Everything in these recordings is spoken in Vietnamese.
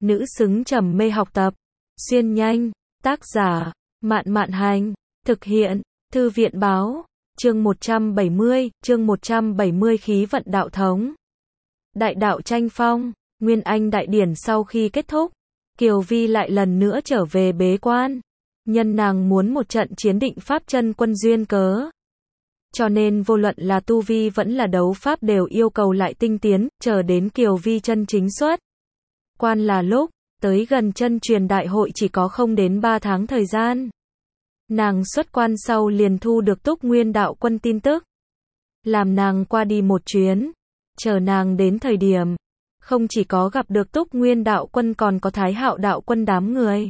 nữ xứng trầm mê học tập. Xuyên nhanh, tác giả, Mạn Mạn Hành, thực hiện, Thư viện Báo, chương 170 khí vận đạo thống. Đại đạo tranh phong, Nguyên Anh đại điển sau khi kết thúc, Kiều Vi lại lần nữa trở về bế quan. Nhân nàng muốn một trận chiến định pháp chân quân duyên cớ. Cho nên vô luận là tu vi vẫn là đấu pháp đều yêu cầu lại tinh tiến, chờ đến Kiều Vi chân chính xuất quan là lúc, tới gần chân truyền đại hội chỉ có không đến 3 tháng thời gian. Nàng xuất quan sau liền thu được Túc Nguyên đạo quân tin tức. Làm nàng qua đi một chuyến, chờ nàng đến thời điểm, không chỉ có gặp được Túc Nguyên đạo quân còn có Thái Hạo đạo quân đám người.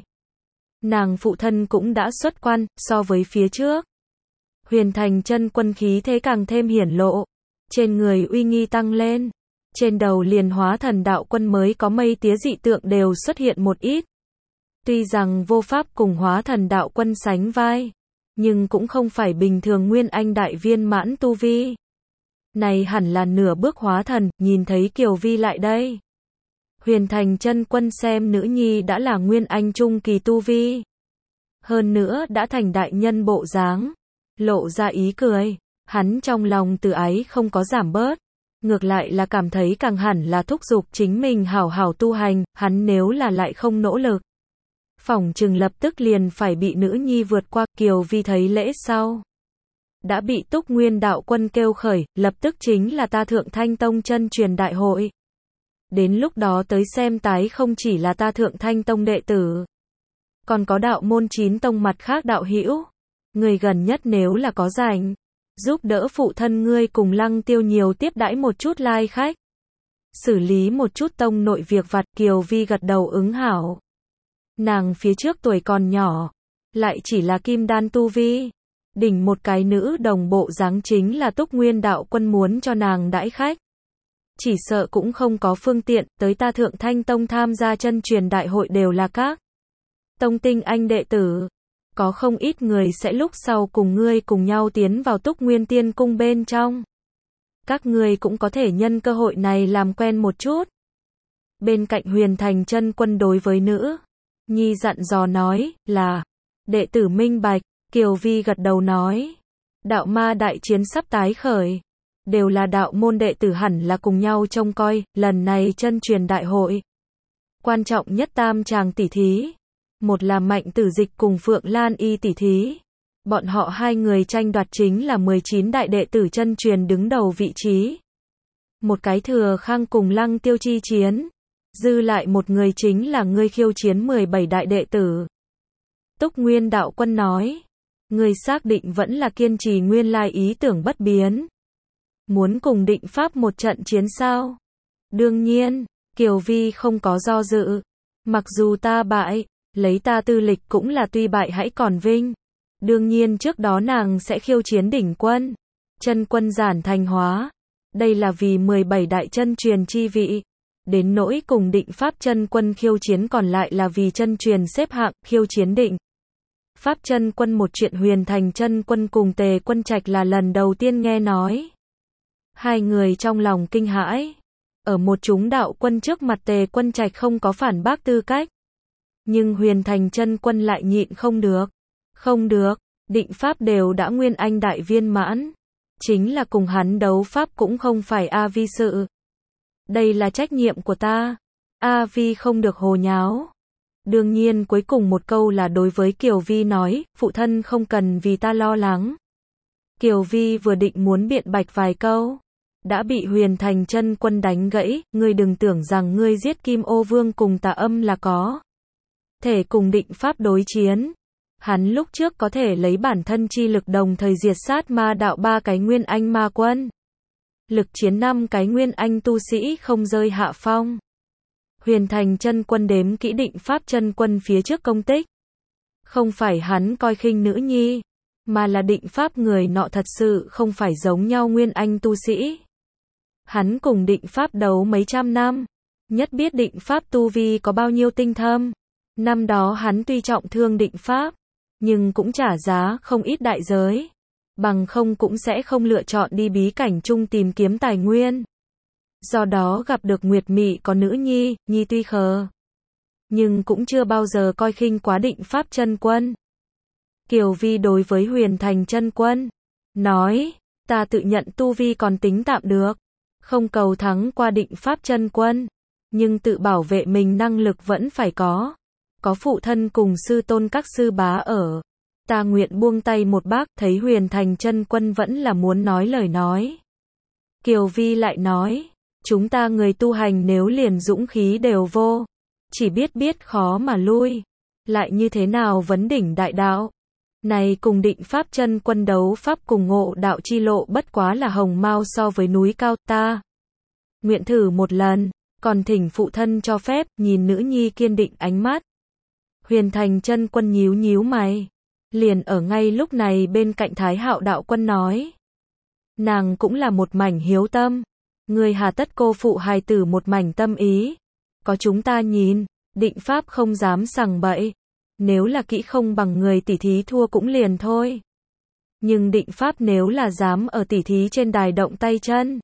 Nàng phụ thân cũng đã xuất quan, so với phía trước. Huyền Thành chân quân khí thế càng thêm hiển lộ, trên người uy nghi tăng lên, trên đầu liền hóa thần đạo quân mới có mây tía dị tượng đều xuất hiện một ít. Tuy rằng vô pháp cùng hóa thần đạo quân sánh vai, nhưng cũng không phải bình thường Nguyên Anh đại viên mãn tu vi. Này hẳn là nửa bước hóa thần, nhìn thấy Kiều Vi lại đây. Huyền Thành chân quân xem nữ nhi đã là Nguyên Anh trung kỳ tu vi. Hơn nữa đã thành đại nhân bộ dáng, lộ ra ý cười, hắn trong lòng từ ái không có giảm bớt, ngược lại là cảm thấy càng hẳn là thúc giục chính mình hảo hảo tu hành, hắn nếu là lại không nỗ lực, phỏng chừng lập tức liền phải bị nữ nhi vượt qua. Kiều Vi thấy lễ sau, đã bị Túc Nguyên đạo quân kêu khởi, lập tức chính là ta Thượng Thanh Tông chân truyền đại hội. Đến lúc đó tới xem tái không chỉ là ta Thượng Thanh Tông đệ tử, còn có đạo môn 9 tông mặt khác đạo hữu. Người gần nhất nếu là có rảnh, giúp đỡ phụ thân ngươi cùng Lăng Tiêu nhiều tiếp đãi một chút lai khách, xử lý một chút tông nội việc vặt. Kiều Vi gật đầu ứng hảo. Nàng phía trước tuổi còn nhỏ, lại chỉ là kim đan tu vi, đỉnh một cái nữ đồng bộ dáng chính là Túc Nguyên đạo quân muốn cho nàng đãi khách. Chỉ sợ cũng không có phương tiện, tới ta Thượng Thanh Tông tham gia chân truyền đại hội đều là các tông tinh anh đệ tử. Có không ít người sẽ lúc sau cùng ngươi cùng nhau tiến vào Túc Nguyên Tiên Cung bên trong. Các ngươi cũng có thể nhân cơ hội này làm quen một chút. Bên cạnh Huyền Thành chân quân đối với nữ nhi dặn dò nói là, đệ tử minh bạch. Kiều Vi gật đầu nói, đạo ma đại chiến sắp tái khởi, đều là đạo môn đệ tử hẳn là cùng nhau trông coi. Lần này chân truyền đại hội, quan trọng nhất tam tràng tỷ thí. Một là Mạnh Tử Dịch cùng Phượng Lan Y tỷ thí. Bọn họ hai người tranh đoạt chính là 19 đại đệ tử chân truyền đứng đầu vị trí. Một cái Thừa Khang cùng Lăng Tiêu chi chiến. Dư lại một người chính là ngươi khiêu chiến 17 đại đệ tử. Túc Nguyên đạo quân nói, ngươi xác định vẫn là kiên trì nguyên lai ý tưởng bất biến. Muốn cùng Định Pháp một trận chiến sao? Đương nhiên, Kiều Vi không có do dự. Mặc dù ta bại, lấy ta tư lịch cũng là tuy bại hãy còn vinh. Đương nhiên trước đó nàng sẽ khiêu chiến đỉnh quân, chân quân giản thành hóa. Đây là vì 17 đại chân truyền chi vị. Đến nỗi cùng Định Pháp chân quân khiêu chiến còn lại là vì chân truyền xếp hạng. Khiêu chiến Định Pháp chân quân một chuyện Huyền Thành chân quân cùng Tề Quân Trạch là lần đầu tiên nghe nói. Hai người trong lòng kinh hãi. Ở một chúng đạo quân trước mặt Tề Quân Trạch không có phản bác tư cách. Nhưng Huyền Thành chân quân lại nhịn không được. Không được, Định Pháp đều đã Nguyên Anh đại viên mãn. Chính là cùng hắn đấu pháp cũng không phải A Vi sự. Đây là trách nhiệm của ta. A Vi không được hồ nháo. Đương nhiên cuối cùng một câu là đối với Kiều Vi nói, phụ thân không cần vì ta lo lắng. Kiều Vi vừa định muốn biện bạch vài câu, đã bị Huyền Thành chân quân đánh gãy. Ngươi đừng tưởng rằng ngươi giết Kim Ô Vương cùng Tà Âm là có thể cùng Định Pháp đối chiến. Hắn lúc trước có thể lấy bản thân chi lực đồng thời diệt sát ma đạo 3 cái Nguyên Anh ma quân. Lực chiến 5 cái Nguyên Anh tu sĩ không rơi hạ phong. Huyền Thành chân quân đếm kỹ Định Pháp chân quân phía trước công tích. Không phải hắn coi khinh nữ nhi, mà là Định Pháp người nọ thật sự không phải giống nhau Nguyên Anh tu sĩ. Hắn cùng Định Pháp đấu mấy trăm năm, nhất biết Định Pháp tu vi có bao nhiêu tinh thâm. Năm đó hắn tuy trọng thương Định Pháp, nhưng cũng trả giá không ít đại giới. Bằng không cũng sẽ không lựa chọn đi bí cảnh chung tìm kiếm tài nguyên. Do đó gặp được Nguyệt Mị có nữ nhi, nhi tuy khờ, nhưng cũng chưa bao giờ coi khinh quá Định Pháp Chân Quân. Kiều Vi đối với Huyền Thành Chân Quân nói, ta tự nhận tu vi còn tính tạm được, không cầu thắng qua Định Pháp Chân Quân, nhưng tự bảo vệ mình năng lực vẫn phải có phụ thân cùng sư tôn các sư bá ở, ta nguyện buông tay một bác. Thấy Huyền Thành Chân Quân vẫn là muốn nói lời nói, Kiều Vi lại nói, chúng ta người tu hành nếu liền dũng khí đều vô, chỉ biết khó mà lui, lại như thế nào vấn đỉnh đại đạo. Này cùng Định Pháp Chân Quân đấu pháp cùng ngộ đạo chi lộ bất quá là hồng mao so với núi cao, ta nguyện thử một lần, còn thỉnh phụ thân cho phép. Nhìn nữ nhi kiên định ánh mắt, Huyền Thành Chân Quân nhíu nhíu mày. Liền ở ngay lúc này bên cạnh Thái Hạo đạo quân nói, nàng cũng là một mảnh hiếu tâm, người hà tất cô phụ hài tử một mảnh tâm ý, có chúng ta nhìn, Định Pháp không dám sằng bậy, nếu là kỹ không bằng người tỉ thí thua cũng liền thôi, nhưng Định Pháp nếu là dám ở tỉ thí trên đài động tay chân,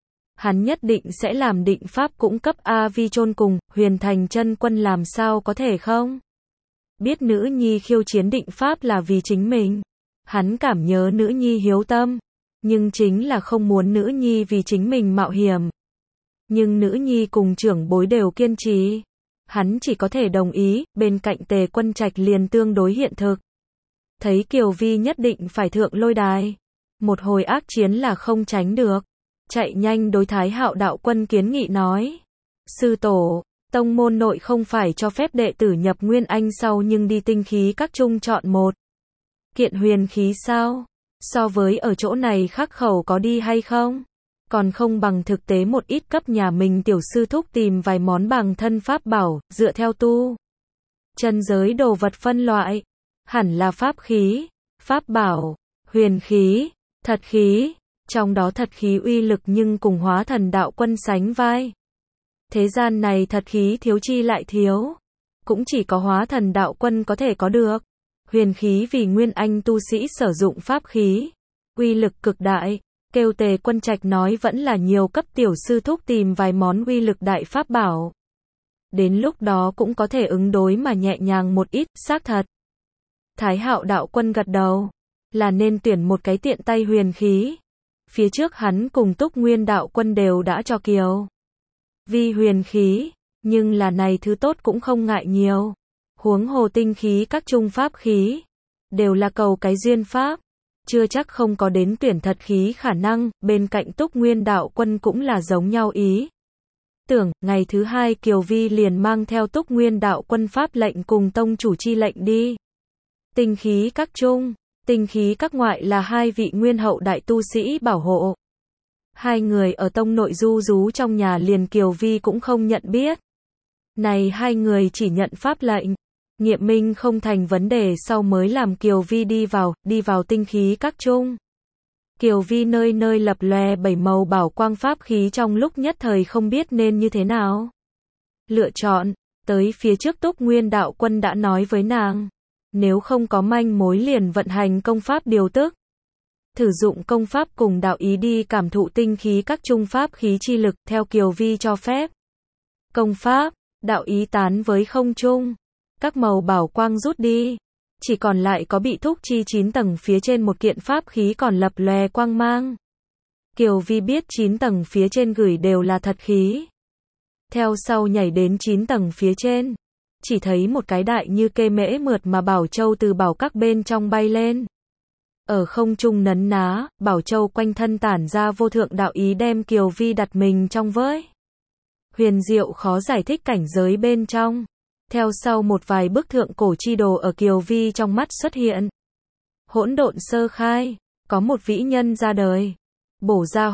hắn nhất định sẽ làm Định Pháp cũng cấp A vi chôn cùng. Huyền Thành Chân Quân làm sao có thể không biết nữ nhi khiêu chiến Định Pháp là vì chính mình, hắn cảm nhớ nữ nhi hiếu tâm, nhưng chính là không muốn nữ nhi vì chính mình mạo hiểm, nhưng nữ nhi cùng trưởng bối đều kiên trì, hắn chỉ có thể đồng ý. Bên cạnh Tề Quân Trạch liền tương đối hiện thực, thấy Kiều Vi nhất định phải thượng lôi đài, một hồi ác chiến là không tránh được, chạy nhanh đối Thái Hạo đạo quân kiến nghị nói, sư tổ, tông môn nội không phải cho phép đệ tử nhập Nguyên Anh sau nhưng đi tinh khí các trung chọn một kiện huyền khí sao? So với ở chỗ này khắc khẩu có đi hay không? Còn không bằng thực tế một ít cấp nhà mình tiểu sư thúc tìm vài món bằng thân pháp bảo, dựa theo tu chân giới đồ vật phân loại, hẳn là pháp khí, pháp bảo, huyền khí, thật khí, trong đó thật khí uy lực nhưng cùng Hóa Thần đạo quân sánh vai. Thế gian này thật khí thiếu chi lại thiếu, cũng chỉ có Hóa Thần đạo quân có thể có được. Huyền khí vì Nguyên Anh tu sĩ sử dụng pháp khí, uy lực cực đại, kêu Tề Quân Trạch nói vẫn là nhiều cấp tiểu sư thúc tìm vài món uy lực đại pháp bảo. Đến lúc đó cũng có thể ứng đối mà nhẹ nhàng một ít, xác thật. Thái Hạo đạo quân gật đầu, là nên tuyển một cái tiện tay huyền khí. Phía trước hắn cùng Túc Nguyên đạo quân đều đã cho Kiều Vi huyền khí, nhưng là này thứ tốt cũng không ngại nhiều. Huống hồ tinh khí các trung pháp khí, đều là cầu cái duyên pháp, chưa chắc không có đến tuyển thật khí khả năng. Bên cạnh Túc Nguyên đạo quân cũng là giống nhau ý tưởng. Ngày thứ hai Kiều Vi liền mang theo Túc Nguyên đạo quân pháp lệnh cùng tông chủ chi lệnh đi tinh khí các trung. Tinh khí các ngoại là hai vị nguyên hậu đại tu sĩ bảo hộ. Hai người ở tông nội du rú trong nhà liền Kiều Vi cũng không nhận biết. Này hai người chỉ nhận pháp lệnh, nghiệm minh không thành vấn đề sau mới làm Kiều Vi đi vào tinh khí các trung. Kiều Vi nơi nơi lập lòe bảy màu bảo quang pháp khí trong lúc nhất thời không biết nên như thế nào lựa chọn. Tới phía trước Túc Nguyên đạo quân đã nói với nàng, nếu không có manh mối liền vận hành công pháp điều tức. Thử dụng công pháp cùng đạo ý đi cảm thụ tinh khí các trung pháp khí chi lực theo Kiều Vi cho phép. Công pháp, đạo ý tán với không trung. Các màu bảo quang rút đi. Chỉ còn lại có bị thúc chi 9 tầng phía trên một kiện pháp khí còn lập lòe quang mang. Kiều Vi biết 9 tầng phía trên gửi đều là thật khí. Theo sau nhảy đến 9 tầng phía trên. Chỉ thấy một cái đại như kê mễ mượt mà bảo châu từ bảo các bên trong bay lên. Ở không trung nấn ná, bảo châu quanh thân tản ra vô thượng đạo ý đem Kiều Vi đặt mình trong với huyền diệu khó giải thích cảnh giới bên trong. Theo sau một vài bức thượng cổ chi đồ ở Kiều Vi trong mắt xuất hiện. Hỗn độn sơ khai, có một vĩ nhân ra đời. Bổ ra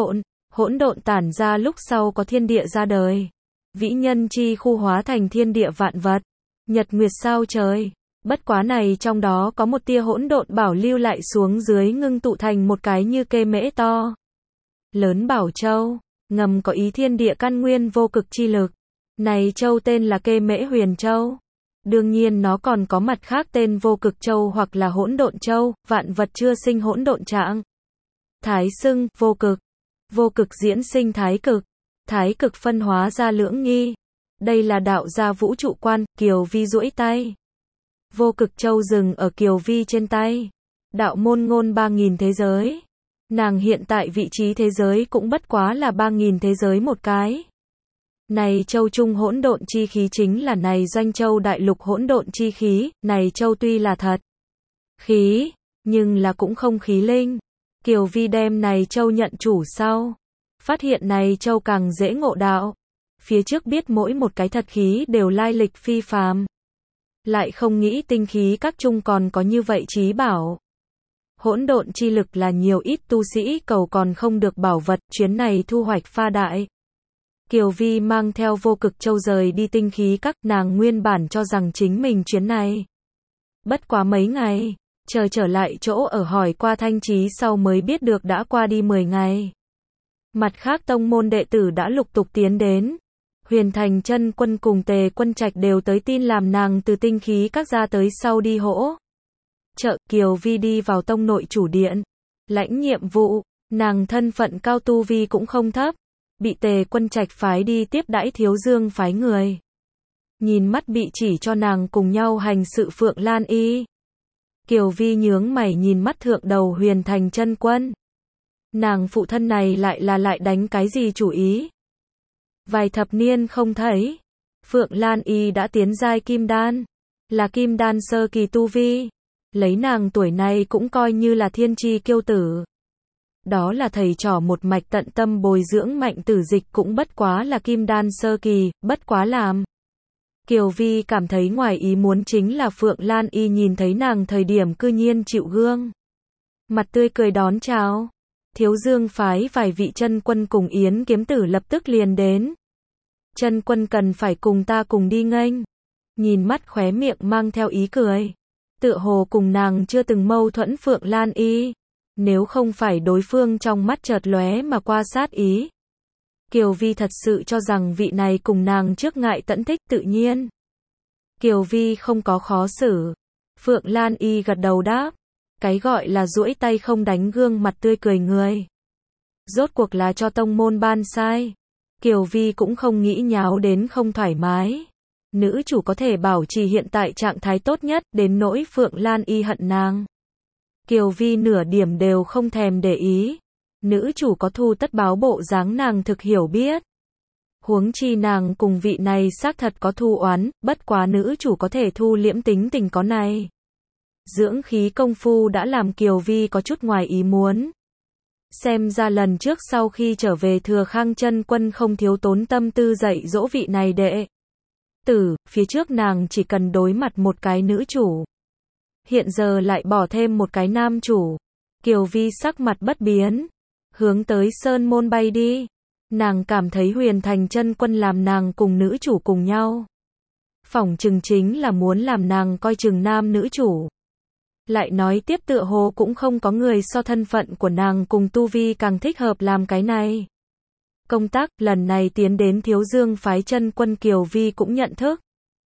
hỗn độn tản ra lúc sau có thiên địa ra đời. Vĩ nhân chi khu hóa thành thiên địa vạn vật, nhật nguyệt sao trời. Bất quá này trong đó có một tia hỗn độn bảo lưu lại xuống dưới ngưng tụ thành một cái như kê mễ to lớn bảo châu, ngầm có ý thiên địa căn nguyên vô cực chi lực. Này châu tên là Kê Mễ Huyền Châu. Đương nhiên nó còn có mặt khác tên vô cực châu hoặc là hỗn độn châu, vạn vật chưa sinh hỗn độn trạng. Thái xưng, vô cực diễn sinh thái cực phân hóa ra lưỡng nghi. Đây là đạo gia vũ trụ quan, Kiều Vi duỗi tay. Vô cực châu dừng ở Kiều Vi trên tay. Đạo môn ngôn 3.000 thế giới. Nàng hiện tại vị trí thế giới cũng bất quá là 3.000 thế giới một cái. Này châu trung hỗn độn chi khí chính là này doanh châu đại lục hỗn độn chi khí, này châu tuy là thật khí, nhưng là cũng không khí linh. Kiều Vi đem này châu nhận chủ sau, phát hiện này châu càng dễ ngộ đạo. Phía trước biết mỗi một cái thật khí đều lai lịch phi phàm, lại không nghĩ tinh khí các trung còn có như vậy trí bảo. Hỗn độn chi lực là nhiều ít tu sĩ cầu còn không được bảo vật, chuyến này thu hoạch pha đại. Kiều Vi mang theo vô cực châu rời đi tinh khí các, nàng nguyên bản cho rằng chính mình chuyến này bất quá mấy ngày, chờ trở lại chỗ ở hỏi qua Thanh Chí sau mới biết được đã qua đi 10 ngày. Mặt khác tông môn đệ tử đã lục tục tiến đến. Huyền Thành Chân Quân cùng Tề Quân Trạch đều tới tin làm nàng từ tinh khí các ra tới sau đi hỗ trợ. Kiều Vi đi vào tông nội chủ điện, lãnh nhiệm vụ, nàng thân phận cao tu vi cũng không thấp, bị Tề Quân Trạch phái đi tiếp đãi Thiếu Dương phái người. Nhìn mắt bị chỉ cho nàng cùng nhau hành sự Phượng Lan Y, Kiều Vi nhướng mày nhìn mắt thượng đầu Huyền Thành Chân Quân. Nàng phụ thân này lại đánh cái gì chủ ý? Vài thập niên không thấy, Phượng Lan Y đã tiến giai kim đan, là kim đan sơ kỳ tu vi, lấy nàng tuổi này cũng coi như là thiên chi kiêu tử. Đó là thầy trò một mạch tận tâm bồi dưỡng Mạnh Tử Dịch cũng bất quá là kim đan sơ kỳ, bất quá làm. Kiều Vi cảm thấy ngoài ý muốn chính là Phượng Lan Y nhìn thấy nàng thời điểm cư nhiên chịu gương mặt tươi cười đón chào. Thiếu Dương phái vài vị chân quân cùng Yến kiếm tử lập tức liền đến. Chân quân cần phải cùng ta cùng đi nghênh. Nhìn mắt khóe miệng mang theo ý cười, tựa hồ cùng nàng chưa từng mâu thuẫn Phượng Lan Y, nếu không phải đối phương trong mắt chợt lóe mà qua sát ý. Kiều Vi thật sự cho rằng vị này cùng nàng trước ngại tẫn thích tự nhiên. Kiều Vi không có khó xử. Phượng Lan Y gật đầu đáp. Cái gọi là duỗi tay không đánh gương mặt tươi cười người. Rốt cuộc là cho tông môn ban sai. Kiều Vi cũng không nghĩ nháo đến không thoải mái. Nữ chủ có thể bảo trì hiện tại trạng thái tốt nhất, đến nỗi Phượng Lan Y hận nàng. Kiều Vi nửa điểm đều không thèm để ý. Nữ chủ có thù tất báo bộ dáng nàng thực hiểu biết. Huống chi nàng cùng vị này xác thật có thù oán, bất quá nữ chủ có thể thu liễm tính tình có này. Dưỡng khí công phu đã làm Kiều Vi có chút ngoài ý muốn. Xem ra lần trước sau khi trở về Thừa Khang Chân Quân không thiếu tốn tâm tư dạy dỗ vị này đệ tử, phía trước nàng chỉ cần đối mặt một cái nữ chủ. Hiện giờ lại bỏ thêm một cái nam chủ. Kiều Vi sắc mặt bất biến, hướng tới Sơn Môn bay đi. Nàng cảm thấy Huyền Thành Chân Quân làm nàng cùng nữ chủ cùng nhau, phỏng chừng chính là muốn làm nàng coi chừng nam nữ chủ. Lại nói tiếp tựa hồ cũng không có người so thân phận của nàng cùng tu vi càng thích hợp làm cái này. Công tác lần này tiến đến Thiếu Dương phái chân quân Kiều Vi cũng nhận thức.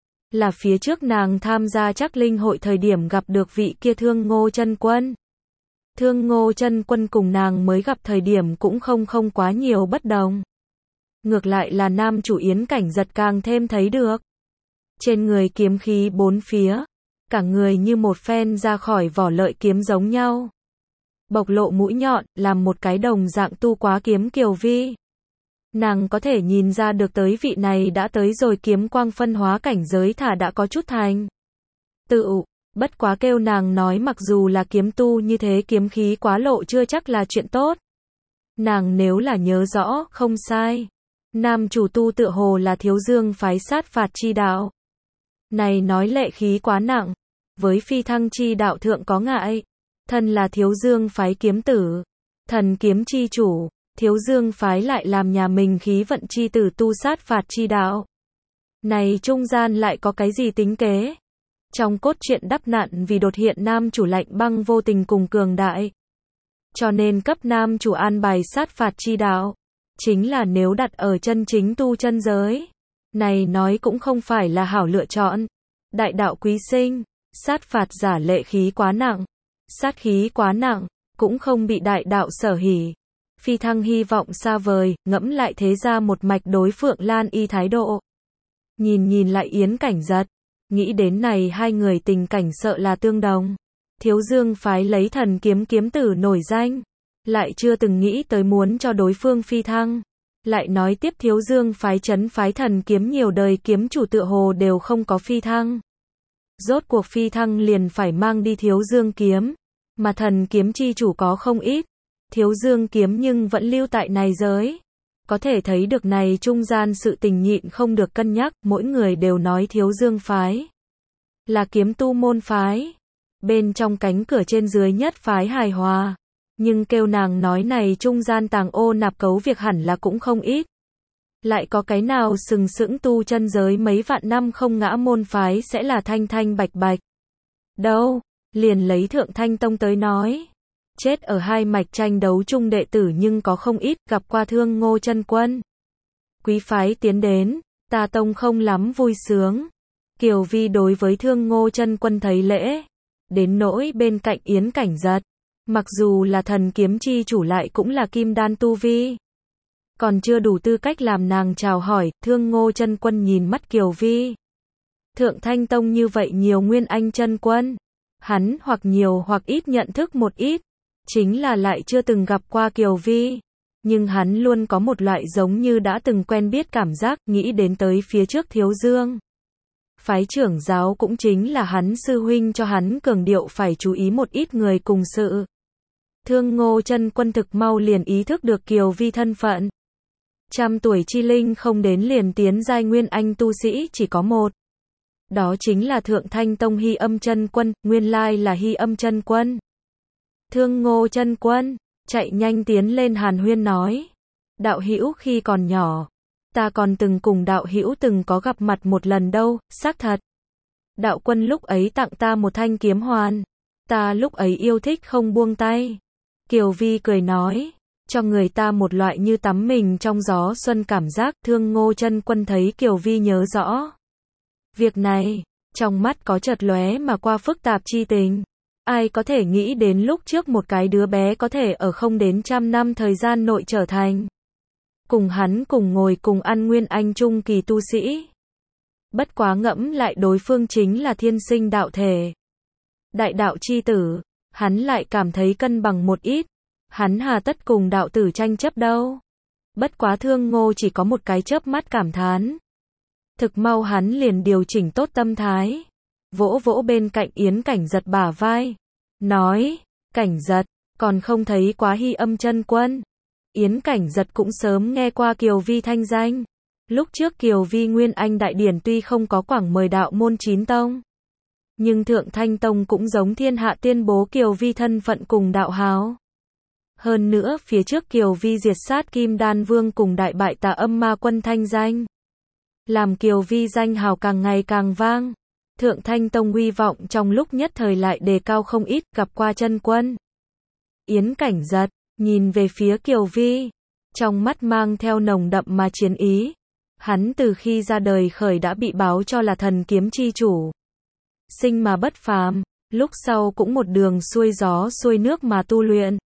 Là phía trước nàng tham gia Trắc Linh hội thời điểm gặp được vị kia Thương Ngô chân quân. Thương Ngô chân quân cùng nàng mới gặp thời điểm cũng không quá nhiều bất đồng. Ngược lại là nam chủ Yến Cảnh Giật càng thêm thấy được. Trên người kiếm khí bốn phía, cả người như một phen ra khỏi vỏ lợi kiếm giống nhau. Bộc lộ mũi nhọn, làm một cái đồng dạng tu quá kiếm Kiều Vi. Nàng có thể nhìn ra được tới vị này đã tới rồi kiếm quang phân hóa cảnh giới thả đã có chút thành tựu, bất quá kêu nàng nói mặc dù là kiếm tu như thế kiếm khí quá lộ chưa chắc là chuyện tốt. Nàng nếu là nhớ rõ, không sai. Nam chủ tu tựa hồ là Thiếu Dương phái sát phạt chi đạo. Này nói lệ khí quá nặng, với phi thăng chi đạo thượng có ngại. Thân là Thiếu Dương phái kiếm tử, thần kiếm chi chủ, Thiếu Dương phái lại làm nhà mình khí vận chi tử tu sát phạt chi đạo. Này trung gian lại có cái gì tính kế? Trong cốt truyện đắp nạn vì đột hiện nam chủ lạnh băng vô tình cùng cường đại, cho nên cấp nam chủ an bài sát phạt chi đạo. Chính là nếu đặt ở chân chính tu chân giới, này nói cũng không phải là hảo lựa chọn. Đại đạo quý sinh, sát phạt giả lệ khí quá nặng, sát khí quá nặng, cũng không bị đại đạo sở hỉ. Phi thăng hy vọng xa vời, ngẫm lại thế ra một mạch đối Phượng Lan Y thái độ. nhìn lại Yến Cảnh Giật, nghĩ đến này hai người tình cảnh sợ là tương đồng. Thiếu Dương phái lấy thần kiếm kiếm tử nổi danh, lại chưa từng nghĩ tới muốn cho đối phương phi thăng. Lại nói tiếp Thiếu Dương phái trấn phái thần kiếm nhiều đời kiếm chủ tựa hồ đều không có phi thăng. Rốt cuộc phi thăng liền phải mang đi Thiếu Dương kiếm, mà thần kiếm chi chủ có không ít. Thiếu Dương kiếm nhưng vẫn lưu tại này giới. Có thể thấy được này trung gian sự tình nhịn không được cân nhắc, mỗi người đều nói Thiếu Dương phái là kiếm tu môn phái. Bên trong cánh cửa trên dưới nhất phái hài hòa. Nhưng kêu nàng nói này trung gian tàng ô nạp cấu việc hẳn là cũng không ít. Lại có cái nào sừng sững tu chân giới mấy vạn năm không ngã môn phái sẽ là thanh thanh bạch bạch. Đâu, liền lấy Thượng Thanh Tông tới nói. Chết ở hai mạch tranh đấu chung đệ tử nhưng có không ít, gặp qua Thương Ngô chân quân. Quý phái tiến đến, ta tông không lắm vui sướng. Kiều Vi đối với Thương Ngô chân quân thấy lễ. Đến nỗi bên cạnh Yến Cảnh Giật, mặc dù là thần kiếm chi chủ lại cũng là kim đan tu vi. Còn chưa đủ tư cách làm nàng chào hỏi, Thương Ngô chân quân nhìn mắt Kiều Vi. Thượng Thanh Tông như vậy nhiều nguyên anh chân quân. Hắn hoặc nhiều hoặc ít nhận thức một ít. Chính là lại chưa từng gặp qua Kiều Vi. Nhưng hắn luôn có một loại giống như đã từng quen biết cảm giác, nghĩ đến tới phía trước Thiếu Dương. Phái trưởng giáo cũng chính là hắn sư huynh cho hắn cường điệu phải chú ý một ít người cùng sự. Thương Ngô chân quân thực mau liền ý thức được Kiều Vi thân phận. Trăm tuổi chi linh không đến liền tiến giai nguyên anh tu sĩ chỉ có một. Đó chính là Thượng Thanh Tông Hy Âm chân quân, nguyên lai là Hy Âm chân quân. Thương Ngô chân quân, chạy nhanh tiến lên hàn huyên nói. Đạo hữu khi còn nhỏ, ta còn từng cùng đạo hữu từng có gặp mặt một lần đâu, xác thật. Đạo quân lúc ấy tặng ta một thanh kiếm hoàn. Ta lúc ấy yêu thích không buông tay. Kiều Vi cười nói, cho người ta một loại như tắm mình trong gió xuân cảm giác. Thương Ngô chân quân thấy Kiều Vi nhớ rõ việc này, trong mắt có chợt lóe mà qua phức tạp chi tình. Ai có thể nghĩ đến lúc trước một cái đứa bé có thể ở không đến 100 năm thời gian nội trở thành cùng hắn cùng ngồi cùng ăn nguyên anh trung kỳ tu sĩ. Bất quá ngẫm lại đối phương chính là thiên sinh đạo thể. Đại đạo chi tử, hắn lại cảm thấy cân bằng một ít. Hắn hà tất cùng đạo tử tranh chấp đâu. Bất quá Thương Ngô chỉ có một cái chớp mắt cảm thán. Thực mau hắn liền điều chỉnh tốt tâm thái. Vỗ vỗ bên cạnh Yến Cảnh Giật bả vai. Nói, Cảnh Giật, còn không thấy quá Hy Âm chân quân. Yến Cảnh Giật cũng sớm nghe qua Kiều Vi thanh danh. Lúc trước Kiều Vi Nguyên Anh Đại Điển tuy không có quảng mời đạo môn 9 tông. Nhưng Thượng Thanh Tông cũng giống thiên hạ tuyên bố Kiều Vi thân phận cùng đạo háo. Hơn nữa phía trước Kiều Vi diệt sát Kim Đan Vương cùng đại bại Tà Âm Ma Quân thanh danh. Làm Kiều Vi danh hào càng ngày càng vang. Thượng Thanh Tông uy vọng trong lúc nhất thời lại đề cao không ít, gặp qua chân quân. Yến Cảnh Giật, nhìn về phía Kiều Vi, trong mắt mang theo nồng đậm mà chiến ý. Hắn từ khi ra đời khởi đã bị báo cho là thần kiếm chi chủ. Sinh mà bất phàm, lúc sau cũng một đường xuôi gió xuôi nước mà tu luyện.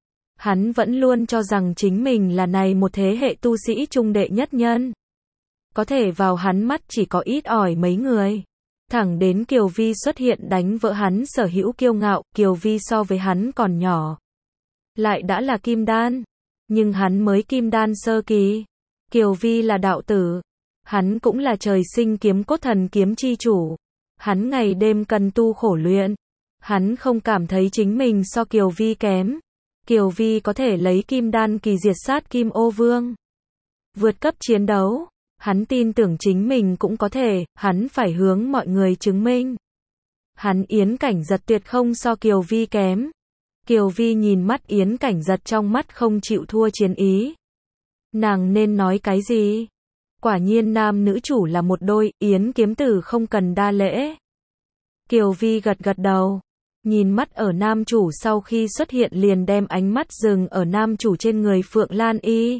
Hắn vẫn luôn cho rằng chính mình là này một thế hệ tu sĩ trung đệ nhất nhân. Có thể vào hắn mắt chỉ có ít ỏi mấy người. Thẳng đến Kiều Vi xuất hiện đánh vỡ hắn sở hữu kiêu ngạo. Kiều Vi so với hắn còn nhỏ, lại đã là kim đan, nhưng hắn mới kim đan sơ kỳ. Kiều Vi là đạo tử, hắn cũng là trời sinh kiếm cốt thần kiếm chi chủ. Hắn ngày đêm cần tu khổ luyện, hắn không cảm thấy chính mình so Kiều Vi kém. Kiều Vi có thể lấy kim đan kỳ diệt sát Kim Ô Vương, vượt cấp chiến đấu. Hắn tin tưởng chính mình cũng có thể, hắn phải hướng mọi người chứng minh. Hắn Yến Cảnh Giật tuyệt không so Kiều Vi kém. Kiều Vi nhìn mắt Yến Cảnh Giật trong mắt không chịu thua chiến ý. Nàng nên nói cái gì? Quả nhiên nam nữ chủ là một đôi, Yến kiếm tử không cần đa lễ. Kiều Vi gật gật đầu. Nhìn mắt ở nam chủ sau khi xuất hiện liền đem ánh mắt dừng ở nam chủ trên người Phượng Lan Y.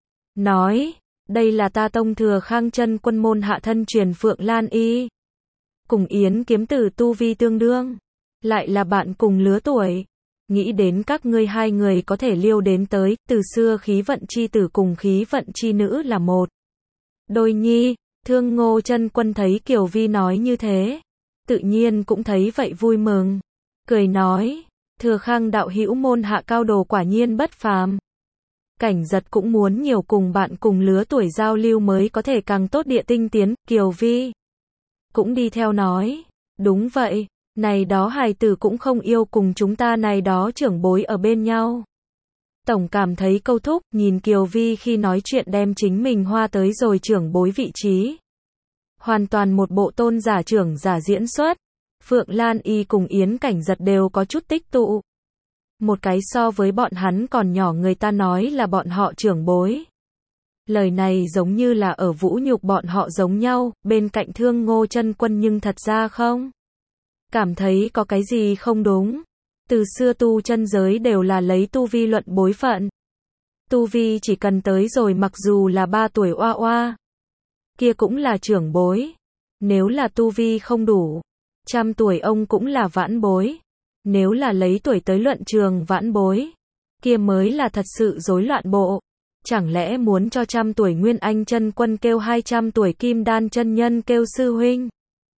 Nói, đây là ta tông thừa Khang chân quân môn hạ thân truyền Phượng Lan Y. Cùng Yến kiếm tử tu vi tương đương. Lại là bạn cùng lứa tuổi. Nghĩ đến các ngươi hai người có thể liêu đến tới, từ xưa khí vận chi tử cùng khí vận chi nữ là một đôi nhi. Thương Ngô Chân Quân thấy Kiều Vi nói như thế, tự nhiên cũng thấy vậy vui mừng, cười nói, Thừa Khang đạo hữu môn hạ cao đồ quả nhiên bất phàm. Cảnh Giật cũng muốn nhiều cùng bạn cùng lứa tuổi giao lưu mới có thể càng tốt địa tinh tiến, Kiều Vi cũng đi theo nói, đúng vậy, này đó hài tử cũng không yêu cùng chúng ta này đó trưởng bối ở bên nhau. Tổng cảm thấy câu thúc, nhìn Kiều Vi khi nói chuyện đem chính mình hoa tới rồi trưởng bối vị trí. Hoàn toàn một bộ tôn giả trưởng giả diễn xuất. Phượng Lan Y cùng Yến Cảnh Giật đều có chút tích tụ. Một cái so với bọn hắn còn nhỏ người ta nói là bọn họ trưởng bối. Lời này giống như là ở vũ nhục bọn họ giống nhau, bên cạnh Thương Ngô Chân Quân nhưng thật ra không. Cảm thấy có cái gì không đúng. Từ xưa tu chân giới đều là lấy tu vi luận bối phận. Tu vi chỉ cần tới rồi mặc dù là 3 tuổi oa oa, kia cũng là trưởng bối. Nếu là tu vi không đủ, 100 tuổi ông cũng là vãn bối. Nếu là lấy tuổi tới luận trường vãn bối, kia mới là thật sự rối loạn bộ. Chẳng lẽ muốn cho 100 tuổi Nguyên Anh chân quân kêu 200 tuổi Kim Đan chân nhân kêu sư huynh?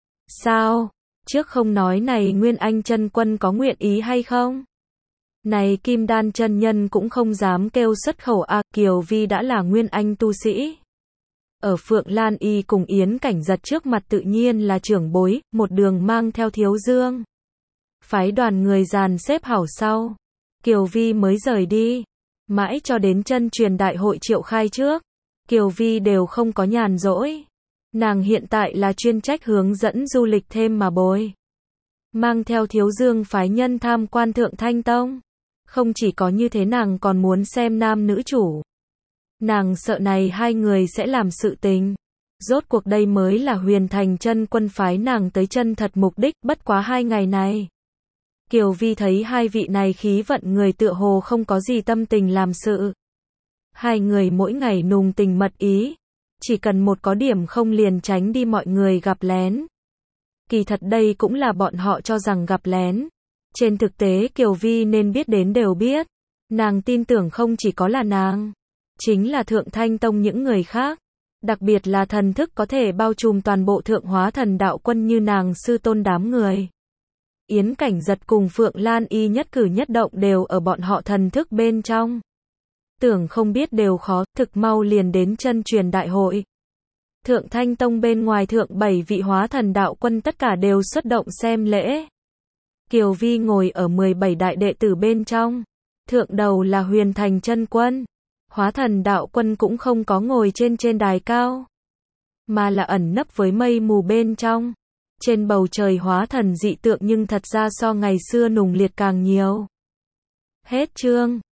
Sao? Trước không nói này Nguyên Anh chân quân có nguyện ý hay không? Này Kim Đan chân nhân cũng không dám kêu xuất khẩu a, Kiều Vi đã là Nguyên Anh tu sĩ. Ở Phượng Lan Y cùng Yến Cảnh Giật trước mặt tự nhiên là trưởng bối, một đường mang theo Thiếu Dương. Phái đoàn người dàn xếp hảo sau, Kiều Vi mới rời đi. Mãi cho đến chân truyền đại hội triệu khai trước, Kiều Vi đều không có nhàn rỗi. Nàng hiện tại là chuyên trách hướng dẫn du lịch thêm mà bồi. Mang theo Thiếu Dương phái nhân tham quan Thượng Thanh Tông. Không chỉ có như thế nàng còn muốn xem nam nữ chủ. Nàng sợ này hai người sẽ làm sự tình. Rốt cuộc đây mới là Huyền Thành chân quân phái nàng tới chân thật mục đích, bất quá 2 ngày này. Kiều Vi thấy hai vị này khí vận người tựa hồ không có gì tâm tình làm sự. Hai người mỗi ngày nùng tình mật ý. Chỉ cần một có điểm không liền tránh đi mọi người gặp lén. Kỳ thật đây cũng là bọn họ cho rằng gặp lén. Trên thực tế Kiều Vi nên biết đến đều biết. Nàng tin tưởng không chỉ có là nàng, chính là Thượng Thanh Tông những người khác. Đặc biệt là thần thức có thể bao trùm toàn bộ Thượng Hóa Thần Đạo Quân như nàng sư tôn đám người. Yến Cảnh Giật cùng Phượng Lan Y nhất cử nhất động đều ở bọn họ thần thức bên trong. Tưởng không biết đều khó, thực mau liền đến chân truyền đại hội. Thượng Thanh Tông bên ngoài thượng 7 vị Hóa Thần Đạo Quân tất cả đều xuất động xem lễ. Kiều Vi ngồi ở 17 đại đệ tử bên trong. Thượng đầu là Huyền Thành chân quân. Hóa Thần Đạo Quân cũng không có ngồi trên đài cao, mà là ẩn nấp với mây mù bên trong. Trên bầu trời hóa thần dị tượng nhưng thật ra so ngày xưa nùng liệt càng nhiều. Hết chương.